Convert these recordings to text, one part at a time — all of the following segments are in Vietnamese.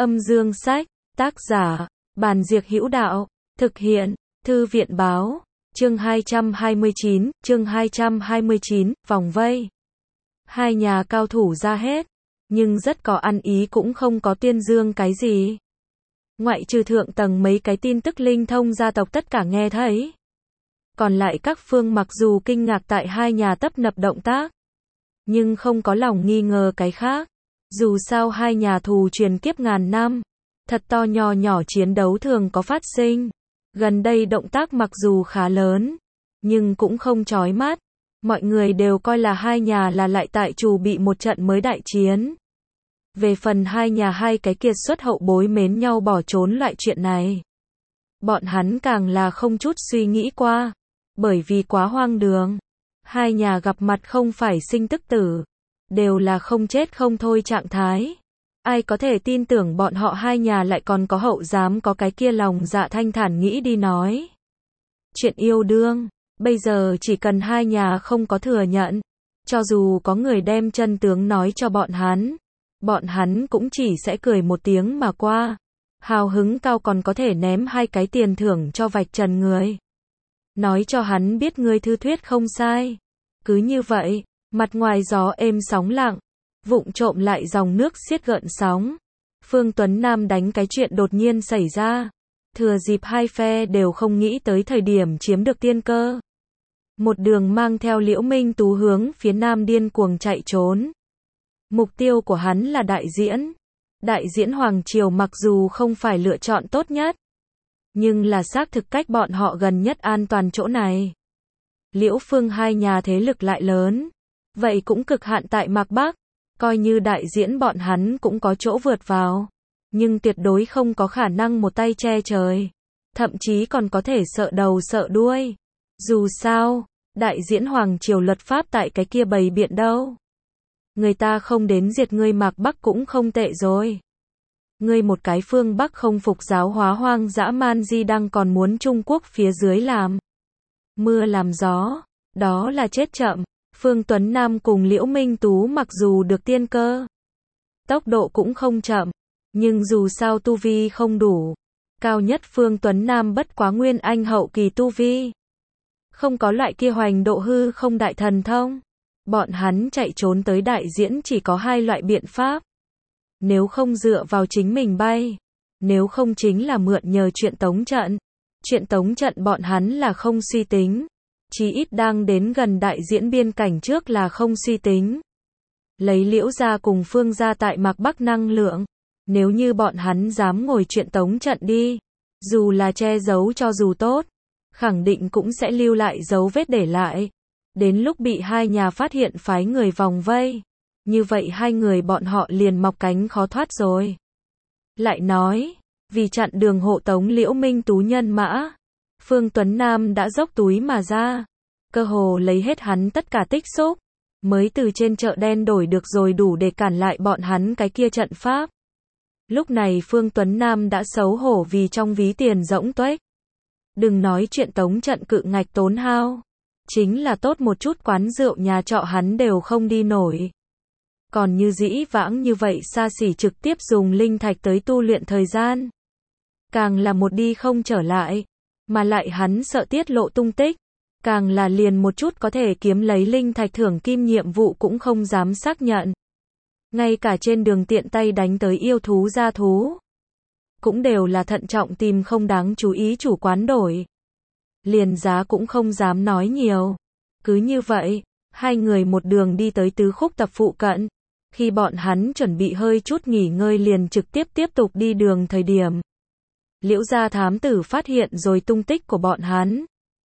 Âm dương sách, tác giả, Bàn Diệc Hữu Đạo, thực hiện, Thư viện báo, chương 229, vòng vây. Hai nhà cao thủ ra hết, nhưng rất có ăn ý cũng không có tuyên dương cái gì. Ngoại trừ thượng tầng mấy cái tin tức linh thông gia tộc tất cả nghe thấy. Còn lại các phương mặc dù kinh ngạc tại hai nhà tấp nập động tác, nhưng không có lòng nghi ngờ cái khác. Dù sao hai nhà thù truyền kiếp ngàn năm, thật to nho nhỏ chiến đấu thường có phát sinh. Gần đây động tác mặc dù khá lớn, nhưng cũng không chói mắt. Mọi người đều coi là hai nhà là lại tại chủ bị một trận mới đại chiến. Về phần hai nhà hai cái kiệt xuất hậu bối mến nhau bỏ trốn loại chuyện này, bọn hắn càng là không chút suy nghĩ qua, bởi vì quá hoang đường. Hai nhà gặp mặt không phải sinh tức tử, đều là không chết không thôi trạng thái. Ai có thể tin tưởng bọn họ hai nhà lại còn có hậu dám có cái kia lòng dạ thanh thản nghĩ đi nói chuyện yêu đương. Bây giờ chỉ cần hai nhà không có thừa nhận, cho dù có người đem chân tướng nói cho bọn hắn cũng chỉ sẽ cười một tiếng mà qua. Hào hứng cao còn có thể ném hai cái tiền thưởng cho vạch trần người, nói cho hắn biết ngươi thư thuyết không sai. Cứ như vậy, mặt ngoài gió êm sóng lặng, vụng trộm lại dòng nước xiết gợn sóng. Phương Tuấn Nam đánh cái chuyện đột nhiên xảy ra, thừa dịp hai phe đều không nghĩ tới thời điểm chiếm được tiên cơ, một đường mang theo Liễu Minh Tú hướng phía nam điên cuồng chạy trốn. Mục tiêu của hắn là đại diễn Hoàng Triều, mặc dù không phải lựa chọn tốt nhất, nhưng là xác thực cách bọn họ gần nhất an toàn chỗ này. Liễu Phương hai nhà thế lực lại lớn, vậy cũng cực hạn tại Mạc Bắc, coi như đại diễn bọn hắn cũng có chỗ vượt vào, nhưng tuyệt đối không có khả năng một tay che trời, thậm chí còn có thể sợ đầu sợ đuôi. Dù sao, đại diễn Hoàng Triều luật pháp tại cái kia bày biện đâu. Người ta không đến diệt ngươi Mạc Bắc cũng không tệ rồi. Ngươi một cái phương Bắc không phục giáo hóa hoang dã man di đang còn muốn Trung Quốc phía dưới làm mưa làm gió, đó là chết chậm. Phương Tuấn Nam cùng Liễu Minh Tú mặc dù được tiên cơ, tốc độ cũng không chậm, nhưng dù sao tu vi không đủ. Cao nhất Phương Tuấn Nam bất quá nguyên anh hậu kỳ tu vi, không có loại kia hoành độ hư không đại thần thông. Bọn hắn chạy trốn tới đại diễn chỉ có hai loại biện pháp. Nếu không dựa vào chính mình bay, nếu không chính là mượn nhờ chuyện tống trận. Chuyện tống trận bọn hắn là không suy tính, chí ít đang đến gần đại diễn biên cảnh trước là không suy tính. Lấy Liễu gia cùng Phương gia tại Mạc Bắc năng lượng, nếu như bọn hắn dám ngồi chuyện tống trận đi, dù là che giấu cho dù tốt, khẳng định cũng sẽ lưu lại dấu vết để lại. Đến lúc bị hai nhà phát hiện phái người vòng vây, như vậy hai người bọn họ liền mọc cánh khó thoát rồi. Lại nói, vì chặn đường hộ tống Liễu Minh Tú nhân mã, Phương Tuấn Nam đã dốc túi mà ra, cơ hồ lấy hết hắn tất cả tích xúc, mới từ trên chợ đen đổi được rồi đủ để cản lại bọn hắn cái kia trận pháp. Lúc này Phương Tuấn Nam đã xấu hổ vì trong ví tiền rỗng tuếch. Đừng nói chuyện tống trận cự ngạch tốn hao, chính là tốt một chút quán rượu nhà trọ hắn đều không đi nổi. Còn như dĩ vãng như vậy xa xỉ trực tiếp dùng linh thạch tới tu luyện thời gian, càng là một đi không trở lại, mà lại hắn sợ tiết lộ tung tích, càng là liền một chút có thể kiếm lấy linh thạch thưởng kim nhiệm vụ cũng không dám xác nhận. Ngay cả trên đường tiện tay đánh tới yêu thú gia thú, cũng đều là thận trọng tìm không đáng chú ý chủ quán đổi. Liền giá cũng không dám nói nhiều. Cứ như vậy, hai người một đường đi tới tứ khúc tập phụ cận. Khi bọn hắn chuẩn bị hơi chút nghỉ ngơi liền trực tiếp tục đi đường thời điểm, Liễu gia thám tử phát hiện rồi tung tích của bọn hắn.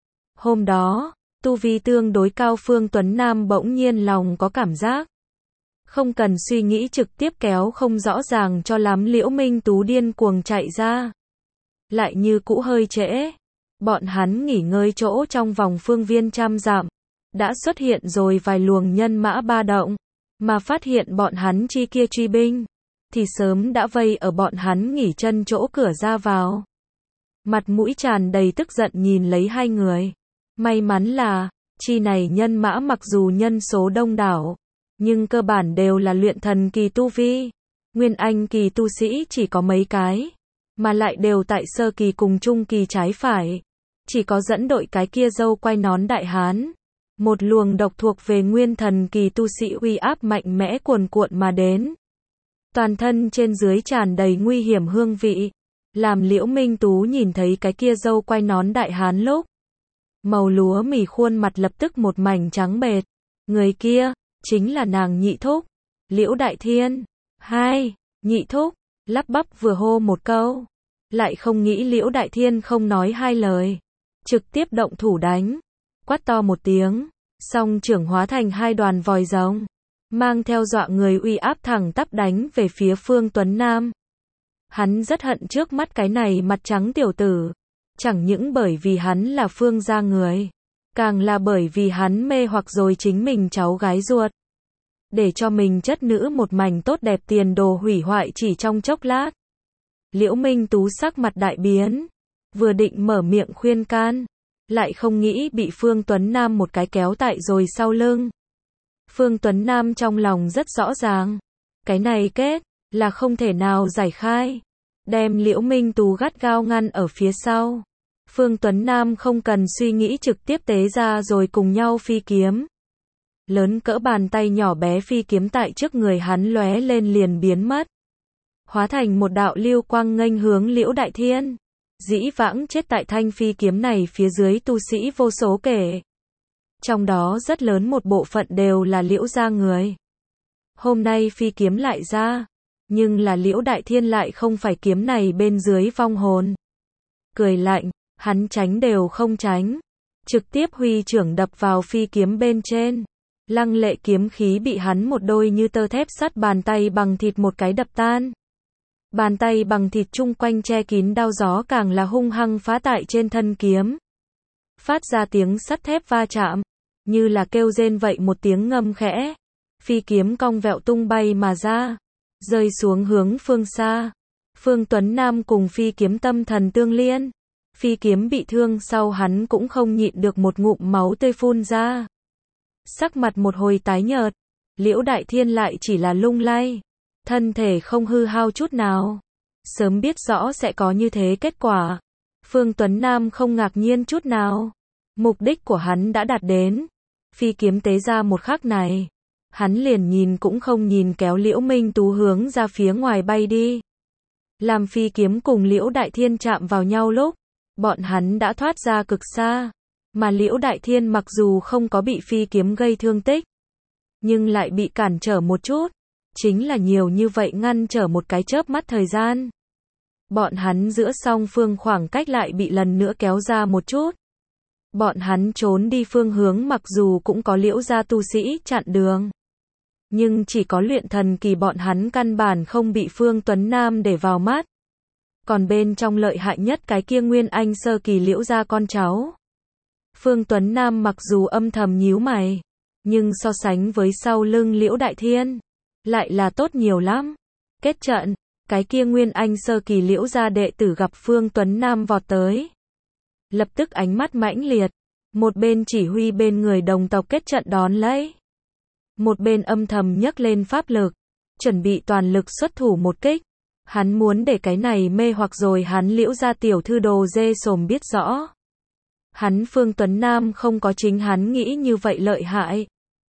Hôm đó, tu vi tương đối cao Phương Tuấn Nam bỗng nhiên lòng có cảm giác, không cần suy nghĩ trực tiếp kéo không rõ ràng cho lắm Liễu Minh Tú điên cuồng chạy ra. Lại như cũ hơi trễ, bọn hắn nghỉ ngơi chỗ trong vòng phương viên trăm dặm, đã xuất hiện rồi vài luồng nhân mã ba động, mà phát hiện bọn hắn chi kia truy binh, thì sớm đã vây ở bọn hắn nghỉ chân chỗ cửa ra vào. Mặt mũi tràn đầy tức giận nhìn lấy hai người. May mắn là, chi này nhân mã mặc dù nhân số đông đảo, nhưng cơ bản đều là luyện thần kỳ tu vi. Nguyên anh kỳ tu sĩ chỉ có mấy cái, mà lại đều tại sơ kỳ cùng trung kỳ trái phải. Chỉ có dẫn đội cái kia dâu quay nón đại hán. Một luồng độc thuộc về nguyên thần kỳ tu sĩ uy áp mạnh mẽ cuồn cuộn mà đến. Toàn thân trên dưới tràn đầy nguy hiểm hương vị. Làm Liễu Minh Tú nhìn thấy cái kia dâu quay nón đại hán lúc. Màu lúa mì khuôn mặt lập tức một mảnh trắng bệch. Người kia, chính là nàng nhị thúc. Liễu Đại Thiên. Hai, nhị thúc, lắp bắp vừa hô một câu. Lại không nghĩ Liễu Đại Thiên không nói hai lời. Trực tiếp động thủ đánh. Quát to một tiếng. Song trưởng hóa thành hai đoàn vòi rồng. Mang theo dọa người uy áp thẳng tắp đánh về phía Phương Tuấn Nam. Hắn rất hận trước mắt cái này mặt trắng tiểu tử. Chẳng những bởi vì hắn là Phương gia người. Càng là bởi vì hắn mê hoặc rồi chính mình cháu gái ruột. Để cho mình chất nữ một mảnh tốt đẹp tiền đồ hủy hoại chỉ trong chốc lát. Liễu Minh Tú sắc mặt đại biến. Vừa định mở miệng khuyên can. Lại không nghĩ bị Phương Tuấn Nam một cái kéo tại rồi sau lưng. Phương Tuấn Nam trong lòng rất rõ ràng. Cái này kết, là không thể nào giải khai. Đem Liễu Minh Tú gắt gao ngăn ở phía sau. Phương Tuấn Nam không cần suy nghĩ trực tiếp tế ra rồi cùng nhau phi kiếm. Lớn cỡ bàn tay nhỏ bé phi kiếm tại trước người hắn lóe lên liền biến mất. Hóa thành một đạo lưu quang nghênh hướng Liễu Đại Thiên. Dĩ vãng chết tại thanh phi kiếm này phía dưới tu sĩ vô số kể. Trong đó rất lớn một bộ phận đều là Liễu gia người. Hôm nay phi kiếm lại ra. Nhưng là Liễu Đại Thiên lại không phải kiếm này bên dưới vong hồn. Cười lạnh, hắn tránh đều không tránh. Trực tiếp huy trưởng đập vào phi kiếm bên trên. Lăng lệ kiếm khí bị hắn một đôi như tơ thép sắt bàn tay bằng thịt một cái đập tan. Bàn tay bằng thịt chung quanh che kín đao gió càng là hung hăng phá tại trên thân kiếm. Phát ra tiếng sắt thép va chạm. Như là kêu rên vậy một tiếng ngâm khẽ. Phi kiếm cong vẹo tung bay mà ra. Rơi xuống hướng phương xa. Phương Tuấn Nam cùng phi kiếm tâm thần tương liên. Phi kiếm bị thương sau hắn cũng không nhịn được một ngụm máu tươi phun ra. Sắc mặt một hồi tái nhợt. Liễu Đại Thiên lại chỉ là lung lay. Thân thể không hư hao chút nào. Sớm biết rõ sẽ có như thế kết quả. Phương Tuấn Nam không ngạc nhiên chút nào. Mục đích của hắn đã đạt đến. Phi kiếm tế ra một khắc này. Hắn liền nhìn cũng không nhìn kéo Liễu Minh Tú hướng ra phía ngoài bay đi. Làm phi kiếm cùng Liễu Đại Thiên chạm vào nhau lúc. Bọn hắn đã thoát ra cực xa. Mà Liễu Đại Thiên mặc dù không có bị phi kiếm gây thương tích. Nhưng lại bị cản trở một chút. Chính là nhiều như vậy ngăn trở một cái chớp mắt thời gian. Bọn hắn giữa song phương khoảng cách lại bị lần nữa kéo ra một chút. Bọn hắn trốn đi phương hướng mặc dù cũng có Liễu gia tu sĩ chặn đường. Nhưng chỉ có luyện thần kỳ bọn hắn căn bản không bị Phương Tuấn Nam để vào mắt. Còn bên trong lợi hại nhất cái kia nguyên anh sơ kỳ Liễu gia con cháu. Phương Tuấn Nam mặc dù âm thầm nhíu mày. Nhưng so sánh với sau lưng Liễu Đại Thiên. Lại là tốt nhiều lắm. Kết trận, cái kia nguyên anh sơ kỳ Liễu gia đệ tử gặp Phương Tuấn Nam vọt tới. Lập tức ánh mắt mãnh liệt. Một bên chỉ huy bên người đồng tộc kết trận đón lấy. Một bên âm thầm nhấc lên pháp lực. Chuẩn bị toàn lực xuất thủ một kích. Hắn muốn để cái này mê hoặc rồi hắn Liễu gia tiểu thư đồ dê sồm biết rõ. Hắn Phương Tuấn Nam không có chính hắn nghĩ như vậy lợi hại.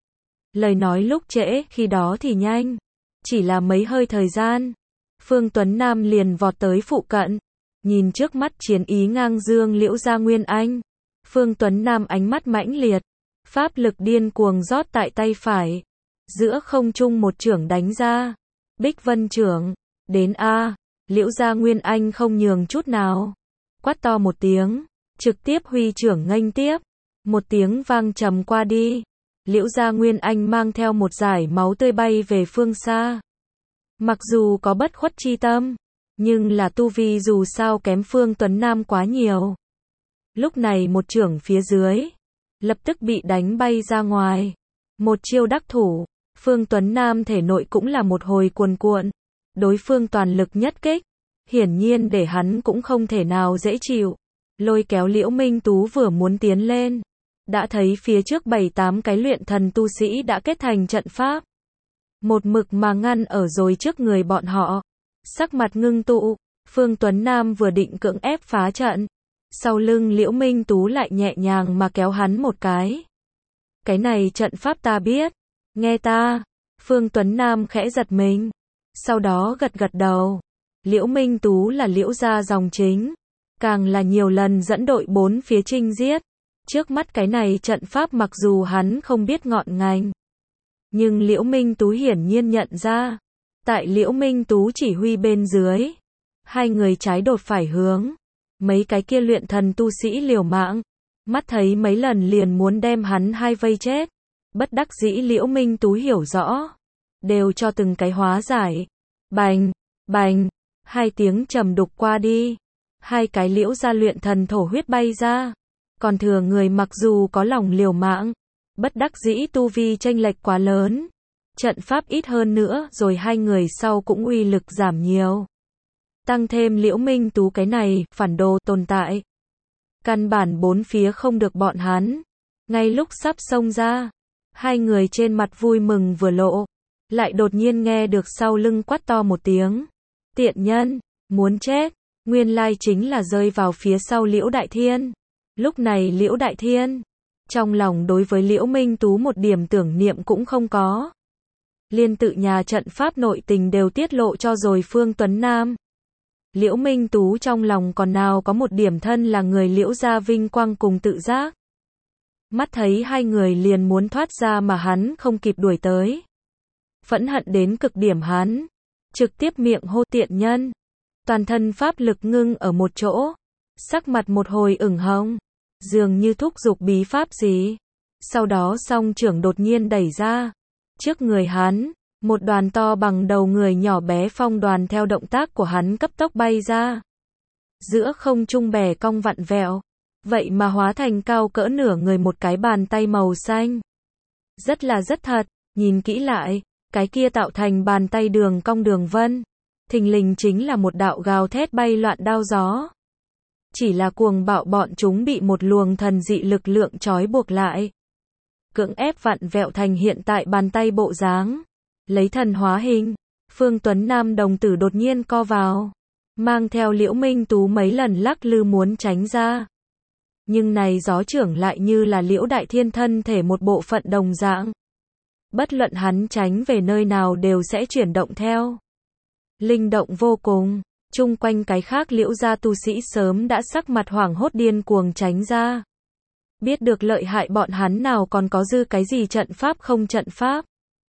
Lời nói lúc trễ khi đó thì nhanh. Chỉ là mấy hơi thời gian. Phương Tuấn Nam liền vọt tới phụ cận. Nhìn trước mắt chiến ý ngang dương Liễu gia Nguyên Anh. Phương Tuấn Nam ánh mắt mãnh liệt. Pháp lực điên cuồng rót tại tay phải. Giữa không trung một chưởng đánh ra. Bích Vân chưởng. Đến A. Liễu gia Nguyên Anh không nhường chút nào. Quát to một tiếng. Trực tiếp huy chưởng nghênh tiếp. Một tiếng vang trầm qua đi. Liễu gia Nguyên Anh mang theo một dải máu tươi bay về phương xa. Mặc dù có bất khuất chi tâm. Nhưng là tu vi dù sao kém Phương Tuấn Nam quá nhiều. Lúc này một chưởng phía dưới. Lập tức bị đánh bay ra ngoài. Một chiêu đắc thủ. Phương Tuấn Nam thể nội cũng là một hồi cuồn cuộn. Đối phương toàn lực nhất kích. Hiển nhiên để hắn cũng không thể nào dễ chịu. Lôi kéo Liễu Minh Tú vừa muốn tiến lên. Đã thấy phía trước 7-8 cái luyện thần tu sĩ đã kết thành trận pháp. một mực mà ngăn ở rồi trước người bọn họ. Sắc mặt ngưng tụ, Phương Tuấn Nam vừa định cưỡng ép phá trận. Sau lưng Liễu Minh Tú lại nhẹ nhàng mà kéo hắn một cái. Cái này trận pháp ta biết. Nghe ta. Phương Tuấn Nam khẽ giật mình. Sau đó gật gật đầu. Liễu Minh Tú là Liễu gia dòng chính. Càng là nhiều lần dẫn đội bốn phía chinh giết. Trước mắt cái này trận pháp mặc dù hắn không biết ngọn ngành. Nhưng Liễu Minh Tú hiển nhiên nhận ra. Tại Liễu Minh Tú chỉ huy bên dưới. Hai người trái đột phải hướng. Mấy cái kia luyện thần tu sĩ liều mạng. Mắt thấy mấy lần liền muốn đem hắn hai vây chết. Bất đắc dĩ Liễu Minh Tú hiểu rõ. Đều cho từng cái hóa giải. Bành, bành. Hai tiếng trầm đục qua đi. Hai cái Liễu gia luyện thần thổ huyết bay ra. Còn thừa người mặc dù có lòng liều mạng. Bất đắc dĩ tu vi chênh lệch quá lớn. Trận pháp ít hơn nữa rồi hai người sau cũng uy lực giảm nhiều. Tăng thêm Liễu Minh Tú cái này, phản đồ tồn tại. Căn bản bốn phía không được bọn hắn. Ngay lúc sắp xông ra, hai người trên mặt vui mừng vừa lộ. Lại đột nhiên nghe được sau lưng quát to một tiếng. Tiện nhân, muốn chết. Nguyên lai chính là rơi vào phía sau Liễu Đại Thiên. Lúc này Liễu Đại Thiên, trong lòng đối với Liễu Minh Tú một điểm tưởng niệm cũng không có. Liên tự nhà trận pháp nội tình đều tiết lộ cho rồi Phương Tuấn Nam. Liễu Minh Tú trong lòng còn nào có một điểm thân là người Liễu gia vinh quang cùng tự giác. Mắt thấy hai người liền muốn thoát ra mà hắn không kịp đuổi tới. Phẫn hận đến cực điểm hắn. Trực tiếp miệng hô tiện nhân. Toàn thân pháp lực ngưng ở một chỗ. Sắc mặt một hồi ửng hồng. Dường như thúc giục bí pháp gì. Sau đó song trưởng đột nhiên đẩy ra. Trước người hắn, một đoàn to bằng đầu người nhỏ bé phong đoàn theo động tác của hắn cấp tốc bay ra. Giữa không trung bè cong vặn vẹo. Vậy mà hóa thành cao cỡ nửa người một cái bàn tay màu xanh. Rất là rất thật, nhìn kỹ lại, cái kia tạo thành bàn tay đường cong đường vân. Thình lình chính là một đạo gào thét bay loạn đao gió. Chỉ là cuồng bạo bọn chúng bị một luồng thần dị lực lượng trói buộc lại. Cưỡng ép vặn vẹo thành hiện tại bàn tay bộ dáng. Lấy thần hóa hình, Phương Tuấn Nam đồng tử đột nhiên co vào. Mang theo Liễu Minh Tú mấy lần lắc lư muốn tránh ra. Nhưng này gió trưởng lại như là Liễu Đại Thiên thân thể một bộ phận đồng dạng. Bất luận hắn tránh về nơi nào đều sẽ chuyển động theo. Linh động vô cùng. Chung quanh cái khác Liễu gia tu sĩ sớm đã sắc mặt hoảng hốt điên cuồng tránh ra. Biết được lợi hại bọn hắn nào còn có dư cái gì trận pháp không trận pháp.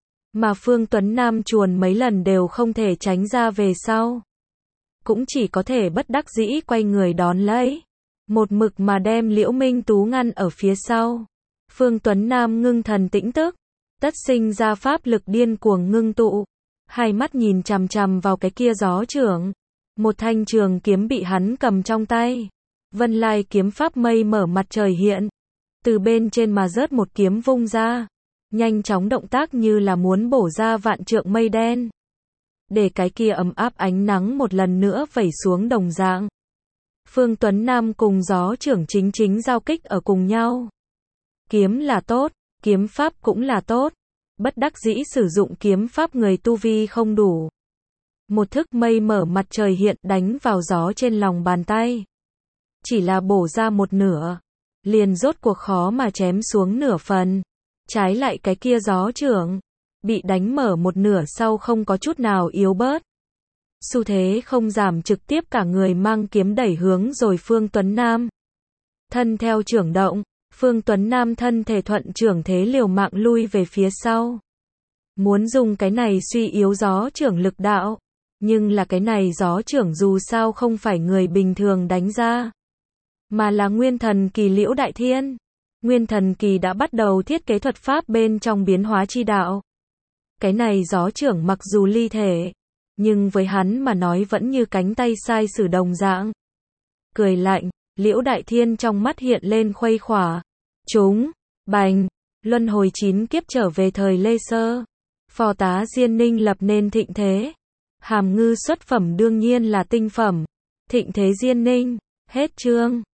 Mà Phương Tuấn Nam chuồn mấy lần đều không thể tránh ra về sau. Cũng chỉ có thể bất đắc dĩ quay người đón lấy. Một mực mà đem Liễu Minh Tú ngăn ở phía sau. Phương Tuấn Nam ngưng thần tĩnh tức. Tất sinh ra pháp lực điên cuồng ngưng tụ. Hai mắt nhìn chằm chằm vào cái kia gió trưởng. Một thanh trường kiếm bị hắn cầm trong tay. Vân Lai kiếm pháp mây mở mặt trời hiện. Từ bên trên mà rớt một kiếm vung ra. Nhanh chóng động tác như là muốn bổ ra vạn trượng mây đen. Để cái kia ấm áp ánh nắng một lần nữa vẩy xuống đồng dạng. Phương Tuấn Nam cùng gió trưởng chính giao kích ở cùng nhau. Kiếm là tốt, kiếm pháp cũng là tốt. Bất đắc dĩ sử dụng kiếm pháp người tu vi không đủ. Một thức mây mở mặt trời hiện đánh vào gió trên lòng bàn tay. Chỉ là bổ ra một nửa. Liền rốt cuộc khó mà chém xuống nửa phần. Trái lại cái kia gió trưởng. Bị đánh mở một nửa sau không có chút nào yếu bớt. Xu thế không giảm trực tiếp cả người mang kiếm đẩy hướng rồi Phương Tuấn Nam. Thân theo trưởng động. Phương Tuấn Nam thân thể thuận trưởng thế liều mạng lui về phía sau. Muốn dùng cái này suy yếu gió trưởng lực đạo. Nhưng là cái này gió trưởng dù sao không phải người bình thường đánh ra. Mà là nguyên thần kỳ Liễu Đại Thiên. Nguyên thần kỳ đã bắt đầu thiết kế thuật pháp bên trong biến hóa chi đạo. Cái này gió trưởng mặc dù ly thể. Nhưng với hắn mà nói vẫn như cánh tay sai sử đồng dạng. Cười lạnh, Liễu Đại Thiên trong mắt hiện lên khuây khỏa. Chúng, bành, luân hồi 9 kiếp trở về thời Lê Sơ. Phò tá Diên Ninh lập nên thịnh thế. Hàm ngư xuất phẩm đương nhiên là tinh phẩm. Thịnh thế Diên Ninh, hết chương.